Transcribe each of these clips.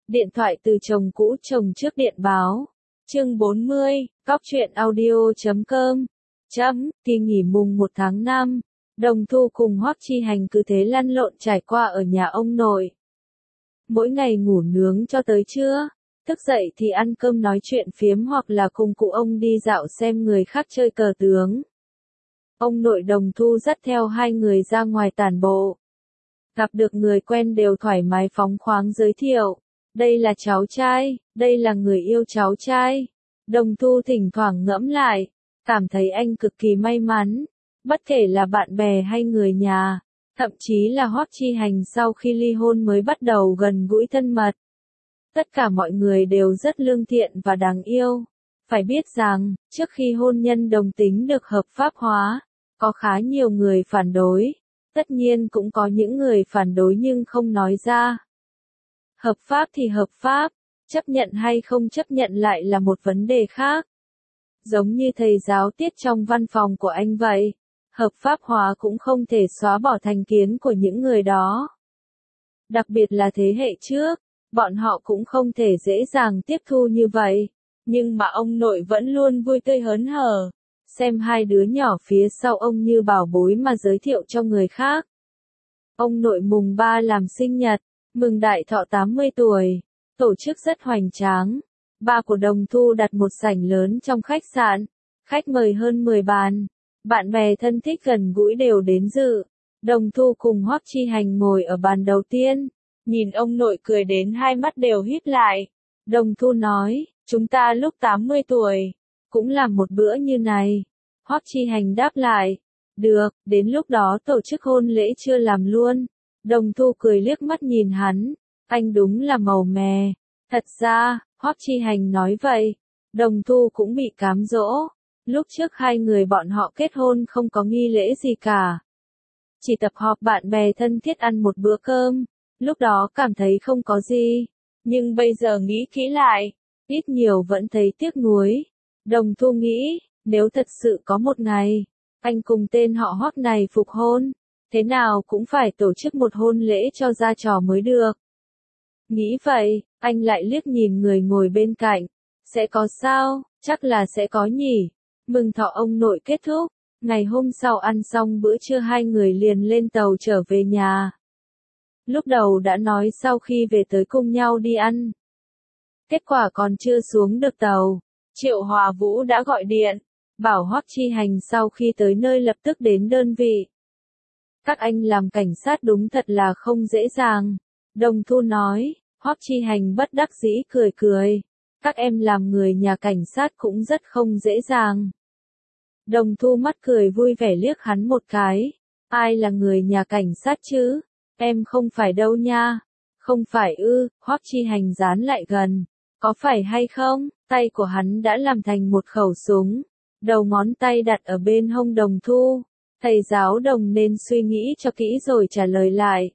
Điện thoại từ chồng cũ chồng trước điện báo. Chương 40, Cóc truyện audio.com. Kỳ nghỉ mùng 1 tháng 5, Đồng Thu cùng Hoắc Chi Hành cứ thế lăn lộn trải qua ở nhà ông nội. Mỗi ngày ngủ nướng cho tới trưa, thức dậy thì ăn cơm nói chuyện phiếm hoặc là cùng cụ ông đi dạo xem người khác chơi cờ tướng. Ông nội Đồng Thu dắt theo hai người ra ngoài tản bộ. Gặp được người quen đều thoải mái phóng khoáng giới thiệu. Đây là cháu trai, đây là người yêu cháu trai. Đồng Thu thỉnh thoảng ngẫm lại, cảm thấy anh cực kỳ may mắn, bất kể là bạn bè hay người nhà, thậm chí là Hoắc Chi Hành sau khi ly hôn mới bắt đầu gần gũi thân mật. Tất cả mọi người đều rất lương thiện và đáng yêu. Phải biết rằng, trước khi hôn nhân đồng tính được hợp pháp hóa, có khá nhiều người phản đối. Tất nhiên cũng có những người phản đối nhưng không nói ra. Hợp pháp thì hợp pháp, chấp nhận hay không chấp nhận lại là một vấn đề khác. Giống như thầy giáo Tiết trong văn phòng của anh vậy, hợp pháp hóa cũng không thể xóa bỏ thành kiến của những người đó. Đặc biệt là thế hệ trước, bọn họ cũng không thể dễ dàng tiếp thu như vậy, nhưng mà ông nội vẫn luôn vui tươi hớn hở, xem hai đứa nhỏ phía sau ông như bảo bối mà giới thiệu cho người khác. Ông nội mùng 3 làm sinh nhật, mừng đại thọ 80 tuổi, tổ chức rất hoành tráng. Ba của Đồng Thu đặt một sảnh lớn trong khách sạn, khách mời hơn 10 bàn, bạn bè thân thích gần gũi đều đến dự. Đồng Thu cùng Hoắc Chi Hành ngồi ở bàn đầu tiên, nhìn ông nội cười đến hai mắt đều híp lại. Đồng Thu nói, chúng ta lúc 80 tuổi, cũng làm một bữa như này. Hoắc Chi Hành đáp lại, được, đến lúc đó tổ chức hôn lễ chưa làm luôn. Đồng Thu cười liếc mắt nhìn hắn, anh đúng là màu mè. Thật ra, Hoắc Chi Hành nói vậy, Đồng Thu cũng bị cám dỗ. Lúc trước hai người bọn họ kết hôn không có nghi lễ gì cả. Chỉ tập họp bạn bè thân thiết ăn một bữa cơm, lúc đó cảm thấy không có gì. Nhưng bây giờ nghĩ kỹ lại, ít nhiều vẫn thấy tiếc nuối. Đồng Thu nghĩ, nếu thật sự có một ngày, anh cùng tên họ Hoắc này phục hôn, thế nào cũng phải tổ chức một hôn lễ cho ra trò mới được. Nghĩ vậy, anh lại liếc nhìn người ngồi bên cạnh. Sẽ có sao? Chắc là sẽ có nhỉ. Mừng thọ ông nội kết thúc. Ngày hôm sau ăn xong bữa trưa hai người liền lên tàu trở về nhà. Lúc đầu đã nói sau khi về tới cùng nhau đi ăn. Kết quả còn chưa xuống được tàu, Triệu Hòa Vũ đã gọi điện, bảo Hoắc Chi Hành sau khi tới nơi lập tức đến đơn vị. Các anh làm cảnh sát đúng thật là không dễ dàng. Đồng Thu nói. Hoắc Chi Hành bất đắc dĩ cười cười. Các em làm người nhà cảnh sát cũng rất không dễ dàng. Đồng Thu mắt cười vui vẻ liếc hắn một cái. Ai là người nhà cảnh sát chứ? Em không phải đâu nha. Không phải ư? Hoắc Chi Hành dán lại gần. Có phải hay không? Tay của hắn đã làm thành một khẩu súng. Đầu ngón tay đặt ở bên hông Đồng Thu. Thầy giáo Đồng nên suy nghĩ cho kỹ rồi trả lời lại.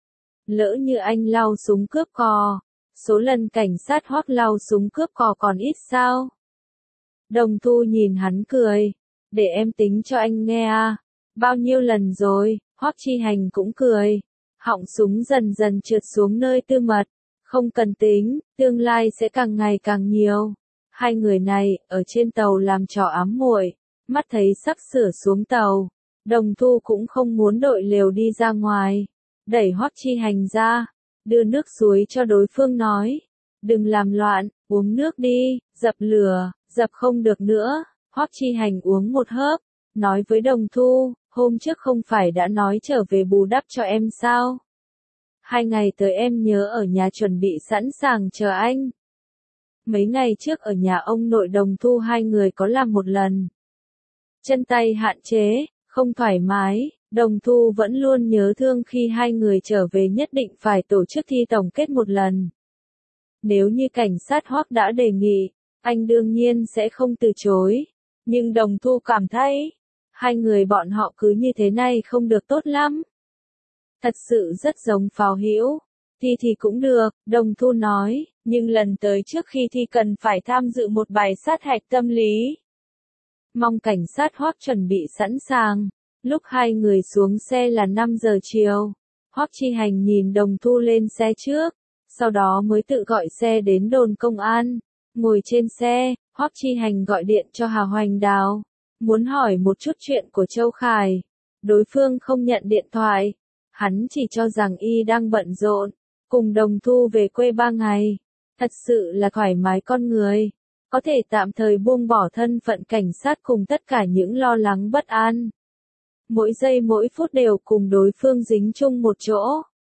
Lỡ như anh lau súng cướp cò, số lần cảnh sát Hoắc lau súng cướp cò còn ít sao? Đồng Thu nhìn hắn cười, để em tính cho anh nghe à, bao nhiêu lần rồi? Hoắc Chi Hành cũng cười, họng súng dần dần trượt xuống nơi tư mật, không cần tính, tương lai sẽ càng ngày càng nhiều. Hai người này, ở trên tàu làm trò ám muội, mắt thấy sắp sửa xuống tàu, Đồng Thu cũng không muốn đội lều đi ra ngoài. Đẩy Hoắc Chi Hành ra, đưa nước suối cho đối phương nói, đừng làm loạn, uống nước đi, dập lửa, dập không được nữa. Hoắc Chi Hành uống một hớp, nói với Đồng Thu, hôm trước không phải đã nói trở về bù đắp cho em sao? 2 ngày tới em nhớ ở nhà chuẩn bị sẵn sàng chờ anh. Mấy ngày trước ở nhà ông nội Đồng Thu hai người có làm một lần. Chân tay hạn chế, không thoải mái. Đồng Thu vẫn luôn nhớ thương khi hai người trở về nhất định phải tổ chức thi tổng kết một lần. Nếu như cảnh sát Hoắc đã đề nghị, anh đương nhiên sẽ không từ chối. Nhưng Đồng Thu cảm thấy, hai người bọn họ cứ như thế này không được tốt lắm. Thật sự rất giống pháo hữu. Thì cũng được, Đồng Thu nói, nhưng lần tới trước khi thi cần phải tham dự một bài sát hạch tâm lý. Mong cảnh sát Hoắc chuẩn bị sẵn sàng. Lúc hai người xuống xe là 5 giờ chiều. Hoắc Chi Hành nhìn Đồng Thu lên xe trước, sau đó mới tự gọi xe đến đồn công an. Ngồi trên xe, Hoắc Chi Hành gọi điện cho Hà Hoành Đào, muốn hỏi một chút chuyện của Châu Khải. Đối phương không nhận điện thoại, hắn chỉ cho rằng y đang bận rộn, cùng Đồng Thu về quê 3 ngày. Thật sự là thoải mái con người, có thể tạm thời buông bỏ thân phận cảnh sát cùng tất cả những lo lắng bất an. Mỗi giây mỗi phút đều cùng đối phương dính chung một chỗ.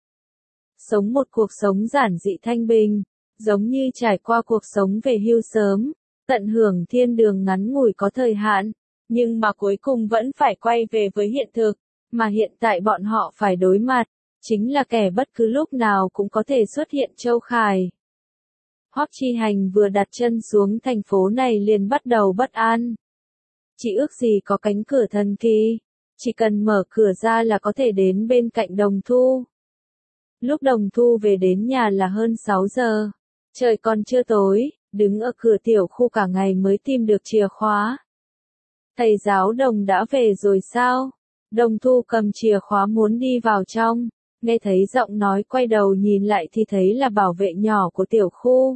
Sống một cuộc sống giản dị thanh bình, giống như trải qua cuộc sống về hưu sớm, tận hưởng thiên đường ngắn ngủi có thời hạn, nhưng mà cuối cùng vẫn phải quay về với hiện thực, mà hiện tại bọn họ phải đối mặt, chính là kẻ bất cứ lúc nào cũng có thể xuất hiện Châu Khải. Hoắc Chi Hành vừa đặt chân xuống thành phố này liền bắt đầu bất an. Chỉ ước gì có cánh cửa thần kỳ, chỉ cần mở cửa ra là có thể đến bên cạnh Đồng Thu. Lúc Đồng Thu về đến nhà là hơn 6 giờ, trời còn chưa tối, đứng ở cửa tiểu khu cả ngày mới tìm được chìa khóa. Thầy giáo Đồng đã về rồi sao? Đồng Thu cầm chìa khóa muốn đi vào trong, nghe thấy giọng nói quay đầu nhìn lại thì thấy là bảo vệ nhỏ của tiểu khu.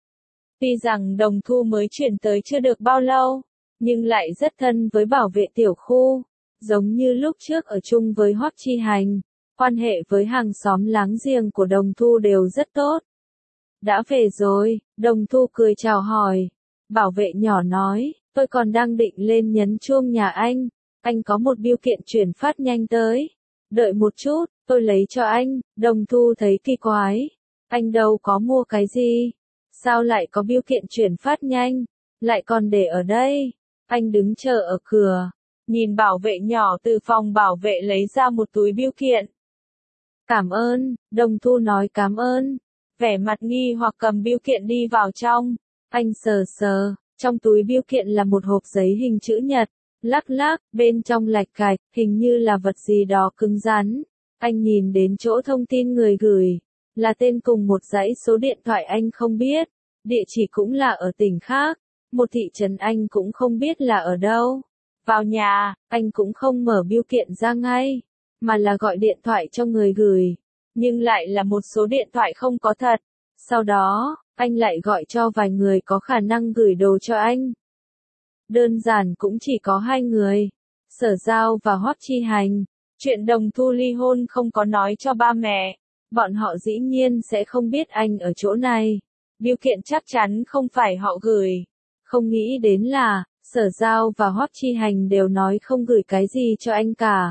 Tuy rằng Đồng Thu mới chuyển tới chưa được bao lâu, nhưng lại rất thân với bảo vệ tiểu khu, giống như lúc trước ở chung với Hoắc Chi Hành, quan hệ với hàng xóm láng giềng của Đồng Thu đều rất tốt. Đã về rồi, Đồng Thu cười chào hỏi. Bảo vệ nhỏ nói, tôi còn đang định lên nhấn chuông nhà anh có một bưu kiện chuyển phát nhanh tới. Đợi một chút, tôi lấy cho anh. Đồng Thu thấy kỳ quái. Anh đâu có mua cái gì? Sao lại có bưu kiện chuyển phát nhanh? Lại còn để ở đây? Anh đứng chờ ở cửa, nhìn bảo vệ nhỏ từ phòng bảo vệ lấy ra một túi bưu kiện. Cảm ơn, Đồng Thu nói cảm ơn. Vẻ mặt nghi hoặc cầm bưu kiện đi vào trong. Anh sờ sờ, trong túi bưu kiện là một hộp giấy hình chữ nhật, lắc lắc, bên trong lạch cạch, hình như là vật gì đó cứng rắn. Anh nhìn đến chỗ thông tin người gửi, là tên cùng một dãy số điện thoại anh không biết, địa chỉ cũng là ở tỉnh khác, một thị trấn anh cũng không biết là ở đâu. Vào nhà, anh cũng không mở bưu kiện ra ngay, mà là gọi điện thoại cho người gửi, nhưng lại là một số điện thoại không có thật. Sau đó, anh lại gọi cho vài người có khả năng gửi đồ cho anh. Đơn giản cũng chỉ có 2 người, Sở Giao và Hoắc Chi Hành. Chuyện Đồng Thu ly hôn không có nói cho ba mẹ, bọn họ dĩ nhiên sẽ không biết anh ở chỗ này. Bưu kiện chắc chắn không phải họ gửi. Không nghĩ đến là, Sở Giao và Hoắc Chi Hành đều nói không gửi cái gì cho anh cả.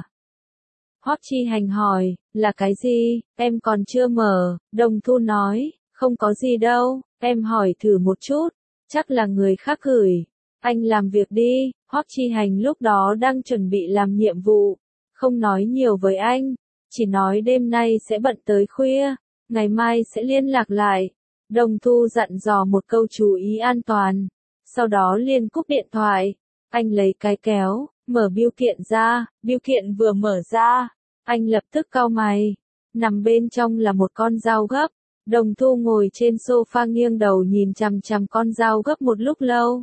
Hoắc Chi Hành hỏi, là cái gì, em còn chưa mở. Đồng Thu nói, không có gì đâu, em hỏi thử một chút, chắc là người khác gửi. Anh làm việc đi. Hoắc Chi Hành lúc đó đang chuẩn bị làm nhiệm vụ, không nói nhiều với anh, chỉ nói đêm nay sẽ bận tới khuya, ngày mai sẽ liên lạc lại. Đồng Thu dặn dò một câu chú ý an toàn, sau đó liền cúp điện thoại. Anh lấy cái kéo, mở bưu kiện ra, bưu kiện vừa mở ra, anh lập tức cau mày. Nằm bên trong là một con dao gấp. Đồng Thu ngồi trên sofa nghiêng đầu nhìn chằm chằm con dao gấp một lúc lâu.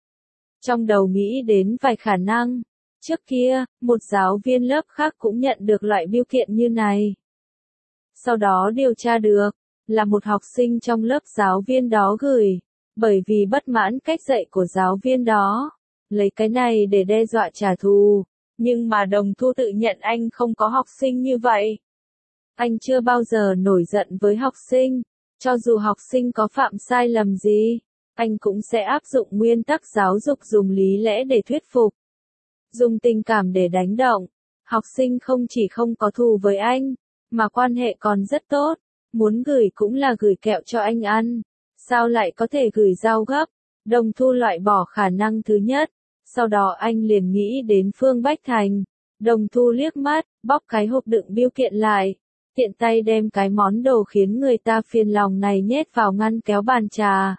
Trong đầu nghĩ đến vài khả năng. Trước kia, một giáo viên lớp khác cũng nhận được loại bưu kiện như này. Sau đó điều tra được, là một học sinh trong lớp giáo viên đó gửi, bởi vì bất mãn cách dạy của giáo viên đó, lấy cái này để đe dọa trả thù. Nhưng mà Đồng Thu tự nhận anh không có học sinh như vậy. Anh chưa bao giờ nổi giận với học sinh, cho dù học sinh có phạm sai lầm gì, anh cũng sẽ áp dụng nguyên tắc giáo dục dùng lý lẽ để thuyết phục, dùng tình cảm để đánh động. Học sinh không chỉ không có thù với anh, mà quan hệ còn rất tốt, muốn gửi cũng là gửi kẹo cho anh ăn, sao lại có thể gửi dao gấp. Đồng Thu loại bỏ khả năng thứ nhất, sau đó anh liền nghĩ đến Phương Bách Thành. Đồng Thu liếc mắt, bóc cái hộp đựng bưu kiện lại, tiện tay đem cái món đồ khiến người ta phiền lòng này nhét vào ngăn kéo bàn trà.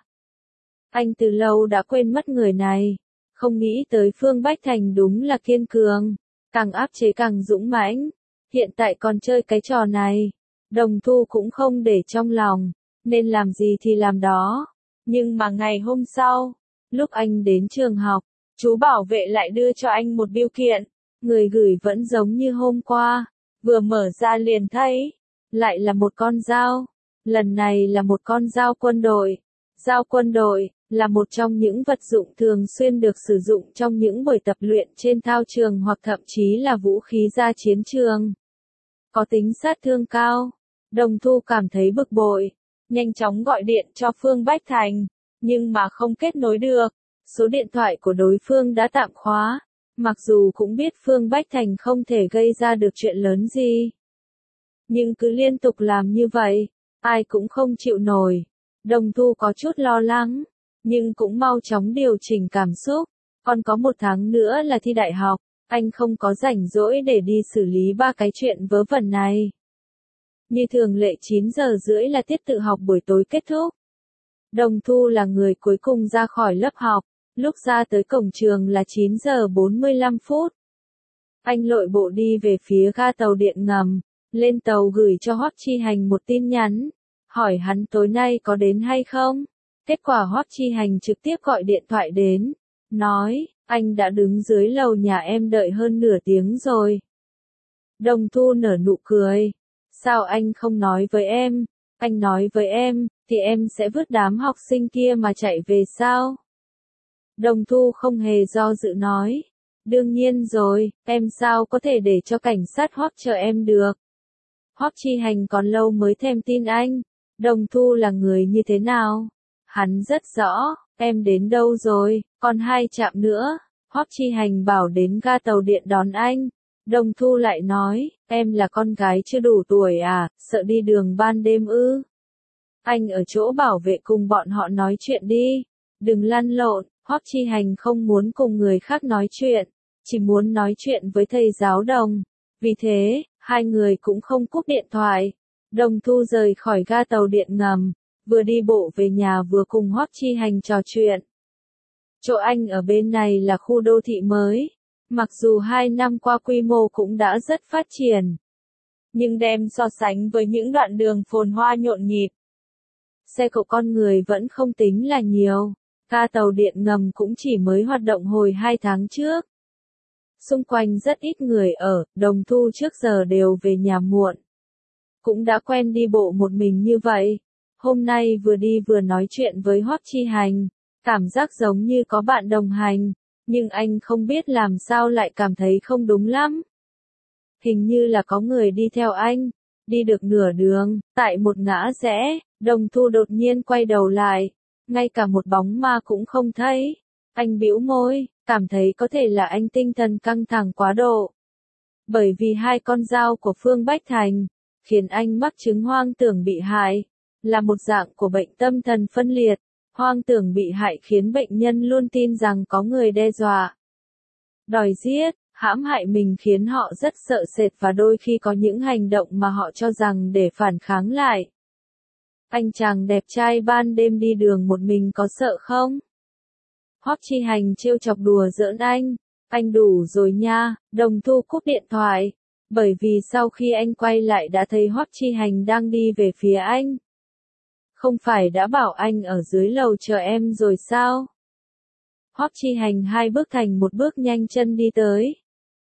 Anh từ lâu đã quên mất người này, không nghĩ tới Phương Bách Thành đúng là kiên cường, càng áp chế càng dũng mãnh, hiện tại còn chơi cái trò này. Đồng Thu cũng không để trong lòng, nên làm gì thì làm đó. Nhưng mà ngày hôm sau, lúc anh đến trường học, chú bảo vệ lại đưa cho anh một bưu kiện, người gửi vẫn giống như hôm qua, vừa mở ra liền thấy, lại là một con dao. Lần này là một con dao quân đội. Dao quân đội là một trong những vật dụng thường xuyên được sử dụng trong những buổi tập luyện trên thao trường hoặc thậm chí là vũ khí ra chiến trường. Có tính sát thương cao. Đồng Thu cảm thấy bực bội, nhanh chóng gọi điện cho Phương Bách Thành, nhưng mà không kết nối được. Số điện thoại của đối phương đã tạm khóa, mặc dù cũng biết Phương Bách Thành không thể gây ra được chuyện lớn gì. Nhưng cứ liên tục làm như vậy, ai cũng không chịu nổi. Đồng Thu có chút lo lắng, nhưng cũng mau chóng điều chỉnh cảm xúc. Còn có 1 tháng nữa là thi đại học, anh không có rảnh rỗi để đi xử lý 3 cái chuyện vớ vẩn này. Như thường lệ 9 giờ rưỡi là tiết tự học buổi tối kết thúc. Đồng Thu là người cuối cùng ra khỏi lớp học, lúc ra tới cổng trường là 9 giờ 45 phút. Anh lội bộ đi về phía ga tàu điện ngầm, lên tàu gửi cho Hoắc Chi Hành một tin nhắn, hỏi hắn tối nay có đến hay không. Kết quả Hoắc Chi Hành trực tiếp gọi điện thoại đến, nói, anh đã đứng dưới lầu nhà em đợi hơn nửa tiếng rồi. Đồng Thu nở nụ cười, sao anh không nói với em, anh nói với em, thì em sẽ vứt đám học sinh kia mà chạy về sao? Đồng Thu không hề do dự nói, đương nhiên rồi, em sao có thể để cho cảnh sát Hoắc chờ em được. Hoắc Chi Hành còn lâu mới thèm tin anh. Đồng Thu là người như thế nào? Hắn rất rõ, em đến đâu rồi, còn 2 trạm nữa. Hoắc Chi Hành bảo đến ga tàu điện đón anh. Đồng Thu lại nói, em là con gái chưa đủ tuổi à, sợ đi đường ban đêm ư? Anh ở chỗ bảo vệ cùng bọn họ nói chuyện đi, đừng lăn lộn. Hoắc Chi Hành không muốn cùng người khác nói chuyện, chỉ muốn nói chuyện với thầy giáo Đồng. Vì thế, hai người cũng không cúp điện thoại. Đồng Thu rời khỏi ga tàu điện ngầm, vừa đi bộ về nhà vừa cùng Hoắc Chi Hành trò chuyện. Chỗ anh ở bên này là khu đô thị mới, mặc dù 2 năm qua quy mô cũng đã rất phát triển, nhưng đem so sánh với những đoạn đường phồn hoa nhộn nhịp, xe cộ con người vẫn không tính là nhiều. Ga tàu điện ngầm cũng chỉ mới hoạt động hồi 2 tháng trước. Xung quanh rất ít người ở, Đồng Thu trước giờ đều về nhà muộn. Cũng đã quen đi bộ một mình như vậy. Hôm nay vừa đi vừa nói chuyện với Hoắc Chi Hành, cảm giác giống như có bạn đồng hành, nhưng anh không biết làm sao lại cảm thấy không đúng lắm. Hình như là có người đi theo anh. Đi được nửa đường, tại một ngã rẽ, Đồng Thu đột nhiên quay đầu lại. Ngay cả một bóng ma cũng không thấy. Anh bĩu môi, cảm thấy có thể là anh tinh thần căng thẳng quá độ. Bởi vì 2 con dao của Phương Bách Thành, khiến anh mắc chứng hoang tưởng bị hại, là một dạng của bệnh tâm thần phân liệt. Hoang tưởng bị hại khiến bệnh nhân luôn tin rằng có người đe dọa, đòi giết, hãm hại mình, khiến họ rất sợ sệt và đôi khi có những hành động mà họ cho rằng để phản kháng lại. Anh chàng đẹp trai ban đêm đi đường một mình có sợ không? Hoắc Chi Hành trêu chọc đùa giỡn anh đủ rồi nha. Đồng Thu cúp điện thoại, bởi vì sau khi anh quay lại đã thấy Hoắc Chi Hành đang đi về phía anh. Không phải đã bảo anh ở dưới lầu chờ em rồi sao? Hoắc Chi Hành 2 bước thành 1 bước nhanh chân đi tới.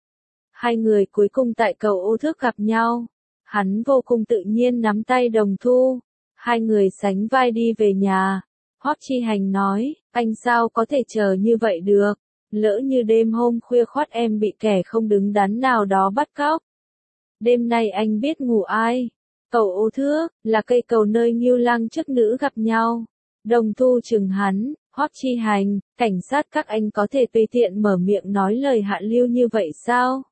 Hai người cuối cùng tại cầu Ô Thước gặp nhau. Hắn vô cùng tự nhiên nắm tay Đồng Thu. Hai người sánh vai đi về nhà. Hoắc Chi Hành nói, anh sao có thể chờ như vậy được, lỡ như đêm hôm khuya khoắt em bị kẻ không đứng đắn nào đó bắt cóc. Đêm nay anh biết ngủ ai? Cầu Ô Thước, là cây cầu nơi Ngưu Lăng chức nữ gặp nhau. Đồng Thu trừng hắn, Hoắc Chi Hành, cảnh sát các anh có thể tùy tiện mở miệng nói lời hạ lưu như vậy sao?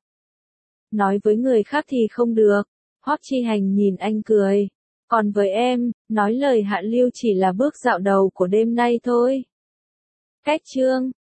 Nói với người khác thì không được. Hoắc Chi Hành nhìn anh cười. Còn với em, nói lời hạ lưu chỉ là bước dạo đầu của đêm nay thôi. Cách chương